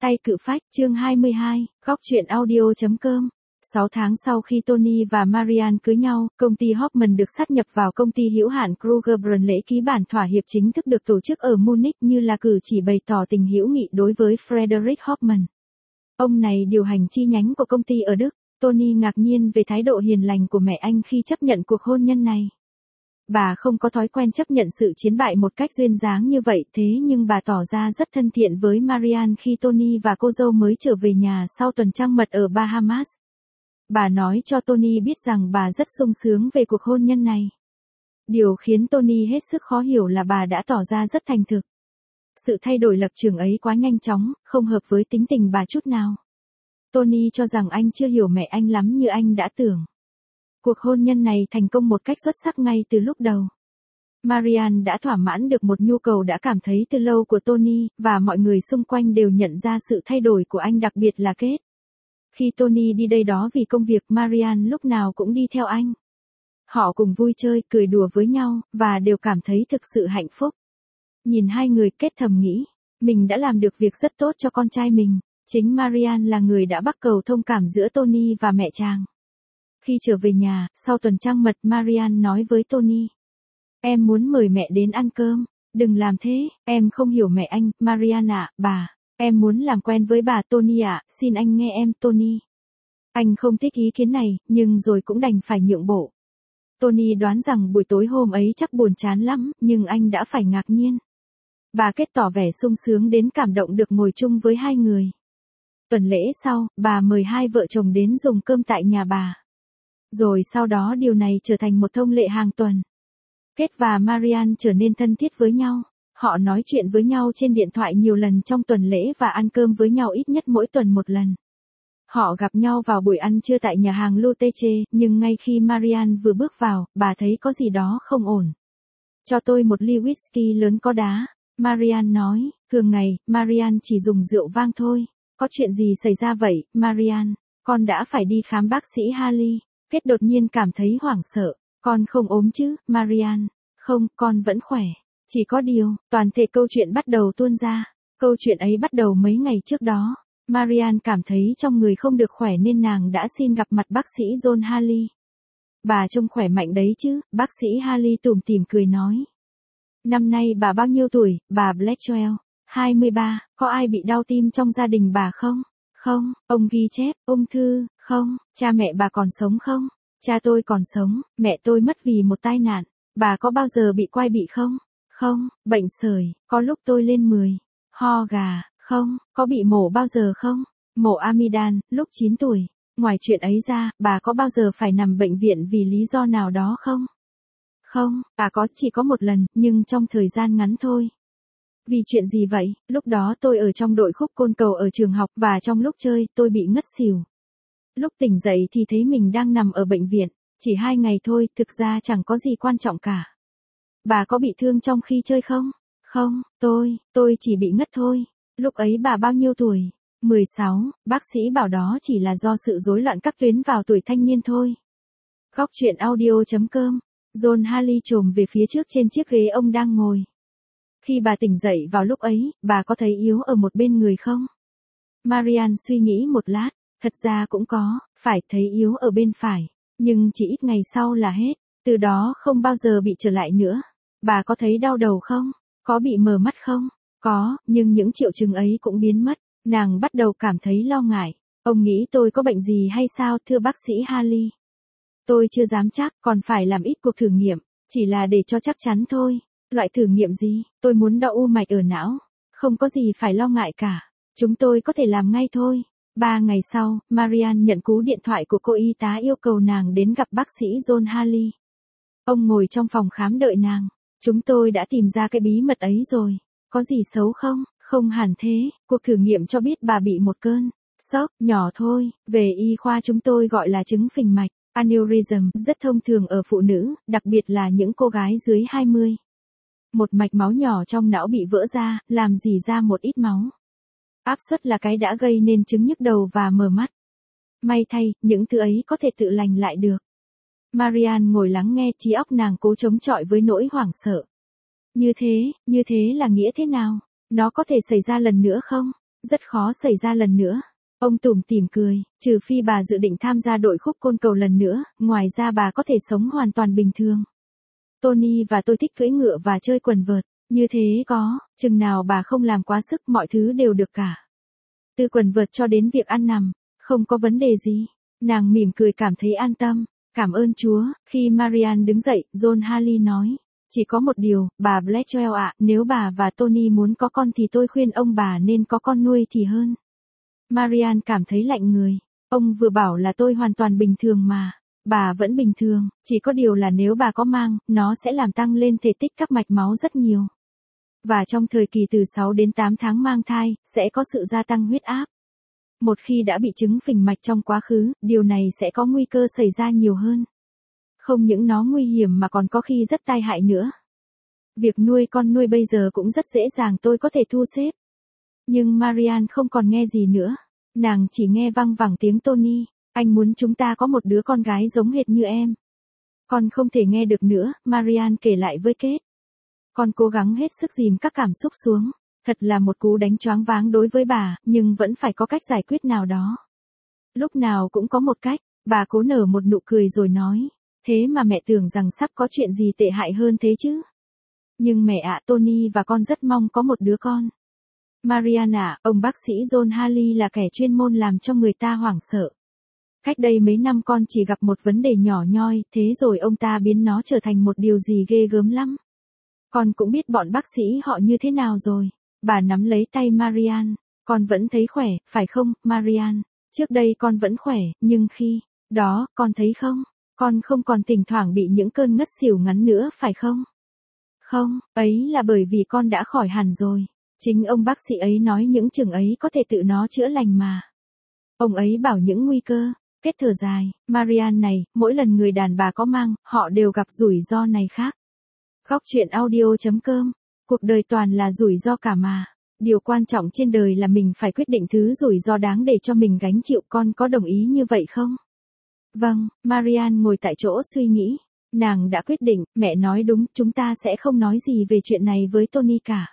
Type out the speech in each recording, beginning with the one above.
Tay cự phách, chương 22, góc truyện audio.com. 6 tháng sau khi Tony và Marianne cưới nhau, công ty Hoffman được sát nhập vào công ty hữu hạn Kruger-Brunn. Lễ ký bản thỏa hiệp chính thức được tổ chức ở Munich như là cử chỉ bày tỏ tình hữu nghị đối với Frederick Hoffman. Ông này điều hành chi nhánh của công ty ở Đức. Tony ngạc nhiên về thái độ hiền lành của mẹ anh khi chấp nhận cuộc hôn nhân này. Bà không có thói quen chấp nhận sự chiến bại một cách duyên dáng như vậy, thế nhưng bà tỏ ra rất thân thiện với Marianne khi Tony và cô dâu mới trở về nhà sau tuần trăng mật ở Bahamas. Bà nói cho Tony biết rằng bà rất sung sướng về cuộc hôn nhân này. Điều khiến Tony hết sức khó hiểu là bà đã tỏ ra rất thành thực. Sự thay đổi lập trường ấy quá nhanh chóng, không hợp với tính tình bà chút nào. Tony cho rằng anh chưa hiểu mẹ anh lắm như anh đã tưởng. Cuộc hôn nhân này thành công một cách xuất sắc ngay từ lúc đầu. Marianne đã thỏa mãn được một nhu cầu đã cảm thấy từ lâu của Tony, và mọi người xung quanh đều nhận ra sự thay đổi của anh, đặc biệt là Kate. Khi Tony đi đây đó vì công việc, Marianne lúc nào cũng đi theo anh. Họ cùng vui chơi, cười đùa với nhau, và đều cảm thấy thực sự hạnh phúc. Nhìn hai người, Kate thầm nghĩ, mình đã làm được việc rất tốt cho con trai mình. Chính Marianne là người đã bắt cầu thông cảm giữa Tony và mẹ chàng. Khi trở về nhà, sau tuần trăng mật, Marianne nói với Tony. Em muốn mời mẹ đến ăn cơm. Đừng làm thế, em không hiểu mẹ anh, Marianne ạ. Bà, em muốn làm quen với bà Tony ạ, xin anh nghe em, Tony. Anh không thích ý kiến này, nhưng rồi cũng đành phải nhượng bộ. Tony đoán rằng buổi tối hôm ấy chắc buồn chán lắm, nhưng anh đã phải ngạc nhiên. Bà Kết tỏ vẻ sung sướng đến cảm động được ngồi chung với hai người. Tuần lễ sau, bà mời hai vợ chồng đến dùng cơm tại nhà bà. Rồi sau đó điều này trở thành một thông lệ hàng tuần. Kate và Marianne trở nên thân thiết với nhau. Họ nói chuyện với nhau trên điện thoại nhiều lần trong tuần lễ và ăn cơm với nhau ít nhất mỗi tuần một lần. Họ gặp nhau vào buổi ăn trưa tại nhà hàng Luteche, nhưng ngay khi Marianne vừa bước vào, bà thấy có gì đó không ổn. Cho tôi một ly whisky lớn có đá, Marianne nói. Thường ngày, Marianne chỉ dùng rượu vang thôi. Có chuyện gì xảy ra vậy, Marianne? Con đã phải đi khám bác sĩ Harley. Kate đột nhiên cảm thấy hoảng sợ. Con không ốm chứ, Marianne? Không, con vẫn khỏe. Chỉ có điều, toàn thể câu chuyện bắt đầu tuôn ra. Câu chuyện ấy bắt đầu mấy ngày trước đó. Marianne cảm thấy trong người không được khỏe nên nàng đã xin gặp mặt bác sĩ John Harley. Bà trông khỏe mạnh đấy chứ, bác sĩ Harley tủm tỉm cười nói. Năm nay bà bao nhiêu tuổi, bà Blackwell? 23, có ai bị đau tim trong gia đình bà không? Không, ông ghi chép, ung thư, không, cha mẹ bà còn sống không? Cha tôi còn sống, mẹ tôi mất vì một tai nạn. Bà có bao giờ bị quai bị không? Không, bệnh sởi, có lúc tôi lên 10. Ho gà, không, có bị mổ bao giờ không? Mổ amidan, lúc 9 tuổi. Ngoài chuyện ấy ra, bà có bao giờ phải nằm bệnh viện vì lý do nào đó không? Không, chỉ có một lần, nhưng trong thời gian ngắn thôi. Vì chuyện gì vậy? Lúc đó tôi ở trong đội khúc côn cầu ở trường học và trong lúc chơi, tôi bị ngất xỉu. Lúc tỉnh dậy thì thấy mình đang nằm ở bệnh viện, chỉ 2 ngày thôi, thực ra chẳng có gì quan trọng cả. Bà có bị thương trong khi chơi không? Không, tôi chỉ bị ngất thôi. Lúc ấy bà bao nhiêu tuổi? 16, bác sĩ bảo đó chỉ là do sự rối loạn các tuyến vào tuổi thanh niên thôi. Góc truyện audio.com. John Harley chồm về phía trước trên chiếc ghế ông đang ngồi. Khi bà tỉnh dậy vào lúc ấy, bà có thấy yếu ở một bên người không? Marianne suy nghĩ một lát, thật ra cũng có, phải thấy yếu ở bên phải, nhưng chỉ ít ngày sau là hết, từ đó không bao giờ bị trở lại nữa. Bà có thấy đau đầu không? Có bị mờ mắt không? Có, nhưng những triệu chứng ấy cũng biến mất. Nàng bắt đầu cảm thấy lo ngại. Ông nghĩ tôi có bệnh gì hay sao, thưa bác sĩ Harley? Tôi chưa dám chắc, còn phải làm ít cuộc thử nghiệm, chỉ là để cho chắc chắn thôi. Loại thử nghiệm gì? Tôi muốn đo u mạch ở não. Không có gì phải lo ngại cả. Chúng tôi có thể làm ngay thôi. 3 ngày sau, Marianne nhận cú điện thoại của cô y tá yêu cầu nàng đến gặp bác sĩ John Harley. Ông ngồi trong phòng khám đợi nàng. Chúng tôi đã tìm ra cái bí mật ấy rồi. Có gì xấu không? Không hẳn thế. Cuộc thử nghiệm cho biết bà bị một cơn sốc nhỏ thôi. Về y khoa chúng tôi gọi là chứng phình mạch, aneurysm, rất thông thường ở phụ nữ, đặc biệt là những cô gái dưới 20. Một mạch máu nhỏ trong não bị vỡ ra, làm rỉ ra một ít máu. Áp suất là cái đã gây nên chứng nhức đầu và mờ mắt. May thay, những thứ ấy có thể tự lành lại được. Marianne ngồi lắng nghe, trí óc nàng cố chống chọi với nỗi hoảng sợ. Như thế là nghĩa thế nào? Nó có thể xảy ra lần nữa không? Rất khó xảy ra lần nữa. Ông tủm tỉm cười, trừ phi bà dự định tham gia đội khúc côn cầu lần nữa, ngoài ra bà có thể sống hoàn toàn bình thường. Tony và tôi thích cưỡi ngựa và chơi quần vợt, như thế chừng nào bà không làm quá sức mọi thứ đều được cả. Từ quần vợt cho đến việc ăn nằm, không có vấn đề gì. Nàng mỉm cười cảm thấy an tâm. Cảm ơn Chúa. Khi Marianne đứng dậy, John Harley nói. Chỉ có một điều, bà Blackwell ạ, nếu bà và Tony muốn có con thì tôi khuyên ông bà nên có con nuôi thì hơn. Marianne cảm thấy lạnh người. Ông vừa bảo là tôi hoàn toàn bình thường mà. Bà vẫn bình thường, chỉ có điều là nếu bà có mang, nó sẽ làm tăng lên thể tích các mạch máu rất nhiều. Và trong thời kỳ từ 6 đến 8 tháng mang thai, sẽ có sự gia tăng huyết áp. Một khi đã bị chứng phình mạch trong quá khứ, điều này sẽ có nguy cơ xảy ra nhiều hơn. Không những nó nguy hiểm mà còn có khi rất tai hại nữa. Việc nuôi con nuôi bây giờ cũng rất dễ dàng tôi có thể thu xếp. Nhưng Marianne không còn nghe gì nữa. Nàng chỉ nghe văng vẳng tiếng Tony. Anh muốn chúng ta có một đứa con gái giống hệt như em. Con không thể nghe được nữa, Marianne kể lại với Kate. Con cố gắng hết sức dìm các cảm xúc xuống. Thật là một cú đánh choáng váng đối với bà, nhưng vẫn phải có cách giải quyết nào đó. Lúc nào cũng có một cách, bà cố nở một nụ cười rồi nói. Thế mà mẹ tưởng rằng sắp có chuyện gì tệ hại hơn thế chứ. Nhưng mẹ ạ, Tony và con rất mong có một đứa con. Marianne ạ, ông bác sĩ John Harley là kẻ chuyên môn làm cho người ta hoảng sợ. Cách đây mấy năm con chỉ gặp một vấn đề nhỏ nhoi, thế rồi ông ta biến nó trở thành một điều gì ghê gớm lắm. Con cũng biết bọn bác sĩ họ như thế nào rồi. Bà nắm lấy tay Marianne. Con vẫn thấy khỏe, phải không, Marianne? Trước đây con vẫn khỏe, nhưng khi đó, con thấy không? Con không còn thỉnh thoảng bị những cơn ngất xỉu ngắn nữa phải không? Không, ấy là bởi vì con đã khỏi hẳn rồi. Chính ông bác sĩ ấy nói những chừng ấy có thể tự nó chữa lành mà. Ông ấy bảo những nguy cơ. Kết thở dài, Marianne này, mỗi lần người đàn bà có mang, họ đều gặp rủi ro này khác. Góc truyện audio.com. Cuộc đời toàn là rủi ro cả mà. Điều quan trọng trên đời là mình phải quyết định thứ rủi ro đáng để cho mình gánh chịu. Con có đồng ý như vậy không? Vâng, Marianne ngồi tại chỗ suy nghĩ. Nàng đã quyết định, mẹ nói đúng, chúng ta sẽ không nói gì về chuyện này với Tony cả.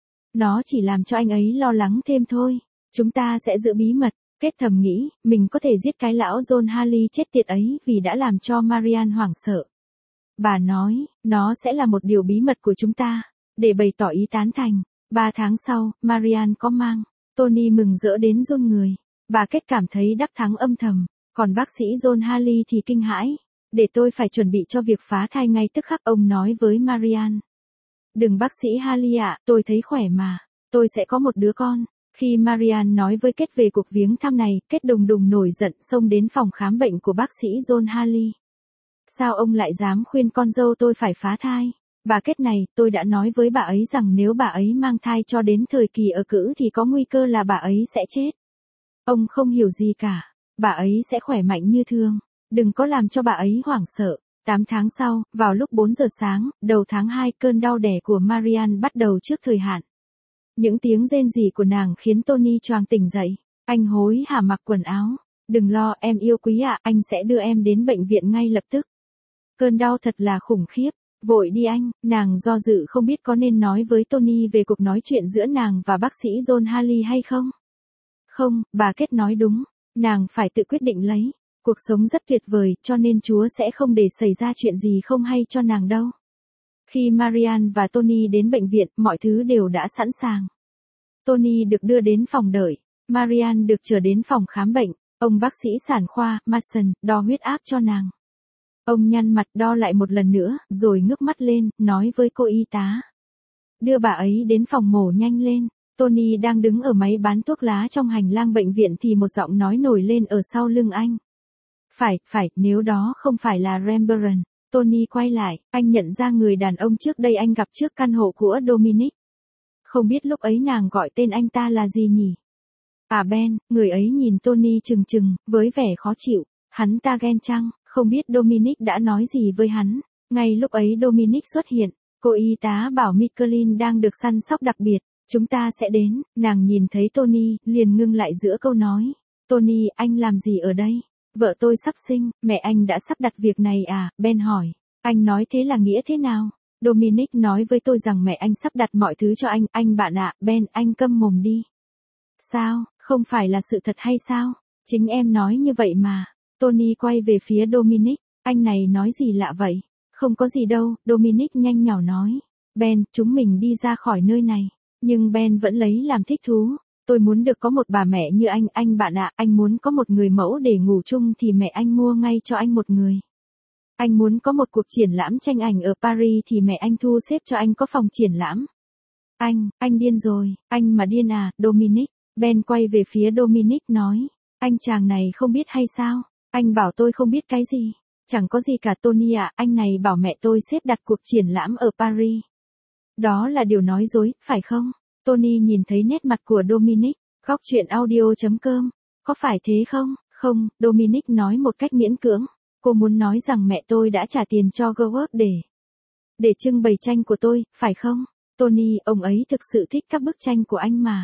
Nó chỉ làm cho anh ấy lo lắng thêm thôi. Chúng ta sẽ giữ bí mật. Kết thầm nghĩ, mình có thể giết cái lão John Harley chết tiệt ấy vì đã làm cho Marianne hoảng sợ. Bà nói, nó sẽ là một điều bí mật của chúng ta. Để bày tỏ ý tán thành. 3 tháng sau, Marianne có mang. Tony mừng rỡ đến run người. Bà Kết cảm thấy đắc thắng âm thầm. Còn bác sĩ John Harley thì kinh hãi. Để tôi phải chuẩn bị cho việc phá thai ngay tức khắc, ông nói với Marianne. Đừng bác sĩ Harley ạ, tôi thấy khỏe mà. Tôi sẽ có một đứa con. Khi Marianne nói với Kết về cuộc viếng thăm này, Kết đùng đùng nổi giận xông đến phòng khám bệnh của bác sĩ John Harley. Sao ông lại dám khuyên con dâu tôi phải phá thai? Bà Kết này, tôi đã nói với bà ấy rằng nếu bà ấy mang thai cho đến thời kỳ ở cữ thì có nguy cơ là bà ấy sẽ chết. Ông không hiểu gì cả. Bà ấy sẽ khỏe mạnh như thường. Đừng có làm cho bà ấy hoảng sợ. 8 tháng sau, vào lúc 4 giờ sáng, đầu tháng 2, cơn đau đẻ của Marianne bắt đầu trước thời hạn. Những tiếng rên rỉ của nàng khiến Tony choàng tỉnh dậy. Anh hối hả mặc quần áo. Đừng lo em yêu quý ạ, anh sẽ đưa em đến bệnh viện ngay lập tức. Cơn đau thật là khủng khiếp. Vội đi anh, nàng do dự không biết có nên nói với Tony về cuộc nói chuyện giữa nàng và bác sĩ John Harley hay không. Không, bà Kết nói đúng. Nàng phải tự quyết định lấy. Cuộc sống rất tuyệt vời, cho nên Chúa sẽ không để xảy ra chuyện gì không hay cho nàng đâu. Khi Marianne và Tony đến bệnh viện, mọi thứ đều đã sẵn sàng. Tony được đưa đến phòng đợi. Marianne được trở đến phòng khám bệnh. Ông bác sĩ sản khoa, Mason, đo huyết áp cho nàng. Ông nhăn mặt đo lại một lần nữa, rồi ngước mắt lên, nói với cô y tá. Đưa bà ấy đến phòng mổ nhanh lên. Tony đang đứng ở máy bán thuốc lá trong hành lang bệnh viện thì một giọng nói nổi lên ở sau lưng anh. Phải, nếu đó không phải là Rembrandt. Tony quay lại, anh nhận ra người đàn ông trước đây anh gặp trước căn hộ của Dominic. Không biết lúc ấy nàng gọi tên anh ta là gì nhỉ? À Ben, người ấy nhìn Tony chừng chừng, với vẻ khó chịu. Hắn ta ghen chăng, không biết Dominic đã nói gì với hắn. Ngay lúc ấy Dominic xuất hiện, cô y tá bảo Michelin đang được săn sóc đặc biệt. Chúng ta sẽ đến, nàng nhìn thấy Tony, liền ngưng lại giữa câu nói. Tony, anh làm gì ở đây? Vợ tôi sắp sinh, mẹ anh đã sắp đặt việc này à? Ben hỏi. Anh nói thế là nghĩa thế nào? Dominic nói với tôi rằng mẹ anh sắp đặt mọi thứ cho anh bạn ạ. Ben, anh câm mồm đi. Sao, không phải là sự thật hay sao? Chính em nói như vậy mà. Tony quay về phía Dominic, anh này nói gì lạ vậy? Không có gì đâu, Dominic nhanh nhỏ nói. Ben, chúng mình đi ra khỏi nơi này. Nhưng Ben vẫn lấy làm thích thú. Tôi muốn được có một bà mẹ như anh bạn ạ, anh muốn có một người mẫu để ngủ chung thì mẹ anh mua ngay cho anh một người. Anh muốn có một cuộc triển lãm tranh ảnh ở Paris thì mẹ anh thu xếp cho anh có phòng triển lãm. Anh điên rồi, anh mà điên à, Dominic. Ben quay về phía Dominic nói, anh chàng này không biết hay sao? Anh bảo tôi không biết cái gì? Chẳng có gì cả Tony ạ, anh này bảo mẹ tôi xếp đặt cuộc triển lãm ở Paris. Đó là điều nói dối, phải không? Tony nhìn thấy nét mặt của Dominic, góc chuyện audio.com. Có phải thế không? Không, Dominic nói một cách miễn cưỡng. Cô muốn nói rằng mẹ tôi đã trả tiền cho Goward để trưng bày tranh của tôi, phải không? Tony, ông ấy thực sự thích các bức tranh của anh mà.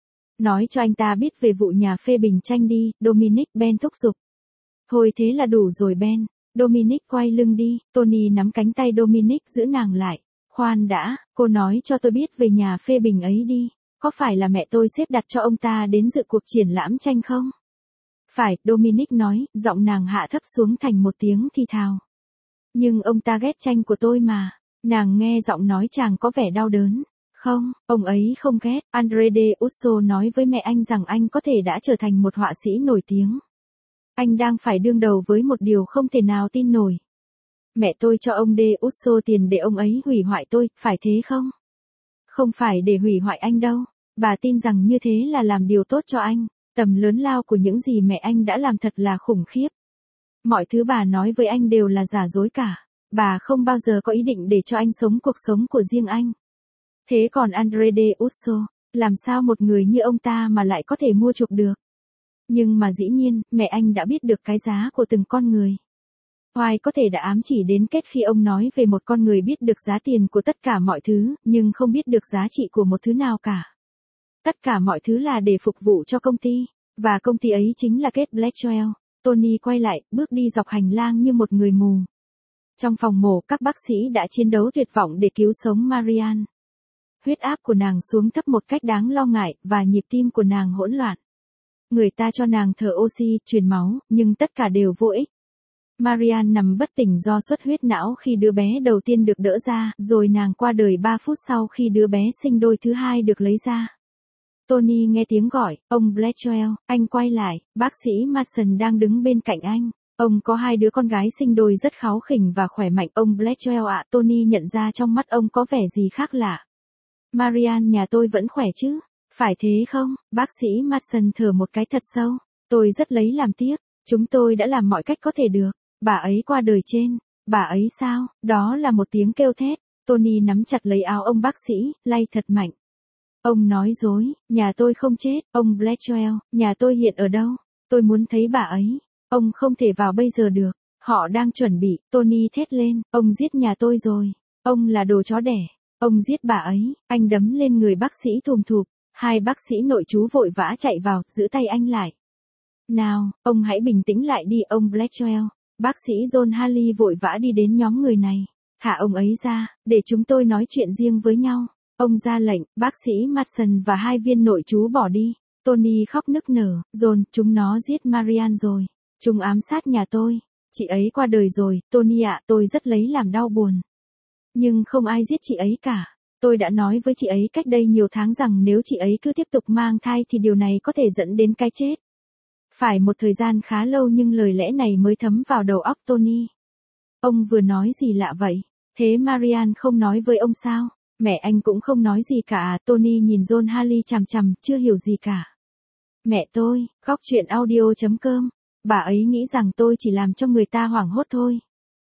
Nói cho anh ta biết về vụ nhà phê bình tranh đi, Dominic, Ben thúc giục. Thôi thế là đủ rồi Ben. Dominic quay lưng đi, Tony nắm cánh tay Dominic giữ nàng lại. Khoan đã, cô nói cho tôi biết về nhà phê bình ấy đi. Có phải là mẹ tôi xếp đặt cho ông ta đến dự cuộc triển lãm tranh không? Phải, Dominic nói, giọng nàng hạ thấp xuống thành một tiếng thì thào. Nhưng ông ta ghét tranh của tôi mà. Nàng nghe giọng nói chàng có vẻ đau đớn. Không, ông ấy không ghét. Andre de Usso nói với mẹ anh rằng anh có thể đã trở thành một họa sĩ nổi tiếng. Anh đang phải đương đầu với một điều không thể nào tin nổi. Mẹ tôi cho ông de Usso tiền để ông ấy hủy hoại tôi, phải thế không? Không phải để hủy hoại anh đâu. Bà tin rằng như thế là làm điều tốt cho anh. Tầm lớn lao của những gì mẹ anh đã làm thật là khủng khiếp. Mọi thứ bà nói với anh đều là giả dối cả. Bà không bao giờ có ý định để cho anh sống cuộc sống của riêng anh. Thế còn Andre de Usso, làm sao một người như ông ta mà lại có thể mua chuộc được? Nhưng mà dĩ nhiên, mẹ anh đã biết được cái giá của từng con người. Hoài có thể đã ám chỉ đến kết khi ông nói về một con người biết được giá tiền của tất cả mọi thứ, nhưng không biết được giá trị của một thứ nào cả. Tất cả mọi thứ là để phục vụ cho công ty, và công ty ấy chính là Kate Blackwell. Tony quay lại, bước đi dọc hành lang như một người mù. Trong phòng mổ, các bác sĩ đã chiến đấu tuyệt vọng để cứu sống Marianne. Huyết áp của nàng xuống thấp một cách đáng lo ngại, và nhịp tim của nàng hỗn loạn. Người ta cho nàng thở oxy, truyền máu, nhưng tất cả đều vô ích. Marianne nằm bất tỉnh do xuất huyết não khi đứa bé đầu tiên được đỡ ra, rồi nàng qua đời 3 phút sau khi đứa bé sinh đôi thứ hai được lấy ra. Tony nghe tiếng gọi, ông Blackwell, anh quay lại, bác sĩ Mason đang đứng bên cạnh anh. Ông có 2 đứa con gái sinh đôi rất kháu khỉnh và khỏe mạnh. Ông Blackwell ạ, Tony nhận ra trong mắt ông có vẻ gì khác lạ. Marianne nhà tôi vẫn khỏe chứ? Phải thế không? Bác sĩ Mason thở một cái thật sâu. Tôi rất lấy làm tiếc. Chúng tôi đã làm mọi cách có thể được. Bà ấy qua đời trên. Bà ấy sao? Đó là một tiếng kêu thét. Tony nắm chặt lấy áo ông bác sĩ, lay thật mạnh. Ông nói dối, nhà tôi không chết. Ông Blackwell, nhà tôi hiện ở đâu? Tôi muốn thấy bà ấy. Ông không thể vào bây giờ được. Họ đang chuẩn bị. Tony thét lên. Ông giết nhà tôi rồi. Ông là đồ chó đẻ. Ông giết bà ấy. Anh đấm lên người bác sĩ thùm thụp. 2 bác sĩ nội trú vội vã chạy vào, giữ tay anh lại. Nào, ông hãy bình tĩnh lại đi, ông Blackwell. Bác sĩ John Harley vội vã đi đến nhóm người này. Thả ông ấy ra, để chúng tôi nói chuyện riêng với nhau. Ông ra lệnh, bác sĩ Mason và 2 viên nội trú bỏ đi. Tony khóc nức nở. John, chúng nó giết Marianne rồi. Chúng ám sát nhà tôi. Chị ấy qua đời rồi, Tony ạ, tôi rất lấy làm đau buồn. Nhưng không ai giết chị ấy cả. Tôi đã nói với chị ấy cách đây nhiều tháng rằng nếu chị ấy cứ tiếp tục mang thai thì điều này có thể dẫn đến cái chết. Phải một thời gian khá lâu nhưng lời lẽ này mới thấm vào đầu óc Tony. Ông vừa nói gì lạ vậy? Thế Marianne không nói với ông sao? Mẹ anh cũng không nói gì cả à? Tony nhìn John Harley chằm chằm, chưa hiểu gì cả. Mẹ tôi, góc chuyện audio.com. Bà ấy nghĩ rằng tôi chỉ làm cho người ta hoảng hốt thôi.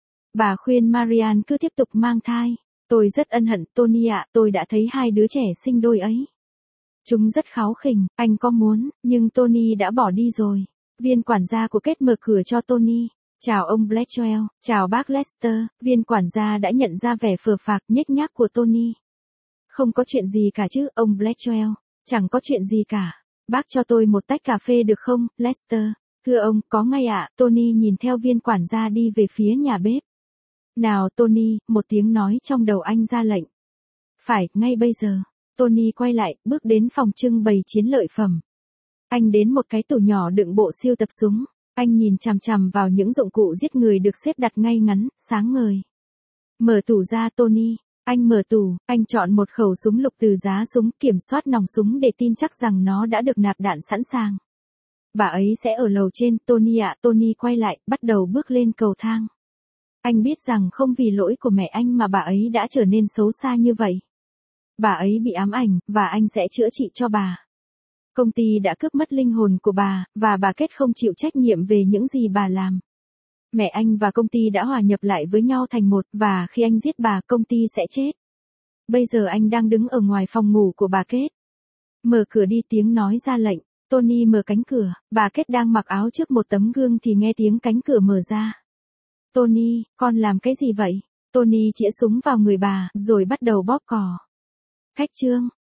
Bà khuyên Marianne cứ tiếp tục mang thai. Tôi rất ân hận, Tony ạ, tôi đã thấy 2 đứa trẻ sinh đôi ấy. Chúng rất kháu khỉnh, anh có muốn, nhưng Tony đã bỏ đi rồi. Viên quản gia của Kate mở cửa cho Tony. Chào ông Blackwell, chào bác Lester. Viên quản gia đã nhận ra vẻ phờ phạc nhếch nhác của Tony. Không có chuyện gì cả chứ, ông Blackwell. Chẳng có chuyện gì cả. Bác cho tôi một tách cà phê được không, Lester? Thưa ông, có ngay ạ. Tony nhìn theo viên quản gia đi về phía nhà bếp. Nào Tony, một tiếng nói trong đầu anh ra lệnh. Phải, ngay bây giờ. Tony quay lại, bước đến phòng trưng bày chiến lợi phẩm. Anh đến một cái tủ nhỏ đựng bộ sưu tập súng. Anh nhìn chằm chằm vào những dụng cụ giết người được xếp đặt ngay ngắn, sáng ngời. Mở tủ ra Tony. Anh mở tủ, anh chọn một khẩu súng lục từ giá súng, kiểm soát nòng súng để tin chắc rằng nó đã được nạp đạn sẵn sàng. Bà ấy sẽ ở lầu trên, Tony ạ. Tony quay lại, bắt đầu bước lên cầu thang. Anh biết rằng không vì lỗi của mẹ anh mà bà ấy đã trở nên xấu xa như vậy. Bà ấy bị ám ảnh, và anh sẽ chữa trị cho bà. Công ty đã cướp mất linh hồn của bà, và bà Kết không chịu trách nhiệm về những gì bà làm. Mẹ anh và công ty đã hòa nhập lại với nhau thành một, và khi anh giết bà, công ty sẽ chết. Bây giờ anh đang đứng ở ngoài phòng ngủ của bà Kết. Mở cửa đi, tiếng nói ra lệnh. Tony mở cánh cửa, bà Kết đang mặc áo trước một tấm gương thì nghe tiếng cánh cửa mở ra. Tony, con làm cái gì vậy? Tony chĩa súng vào người bà, rồi bắt đầu bóp cò. Khách trương,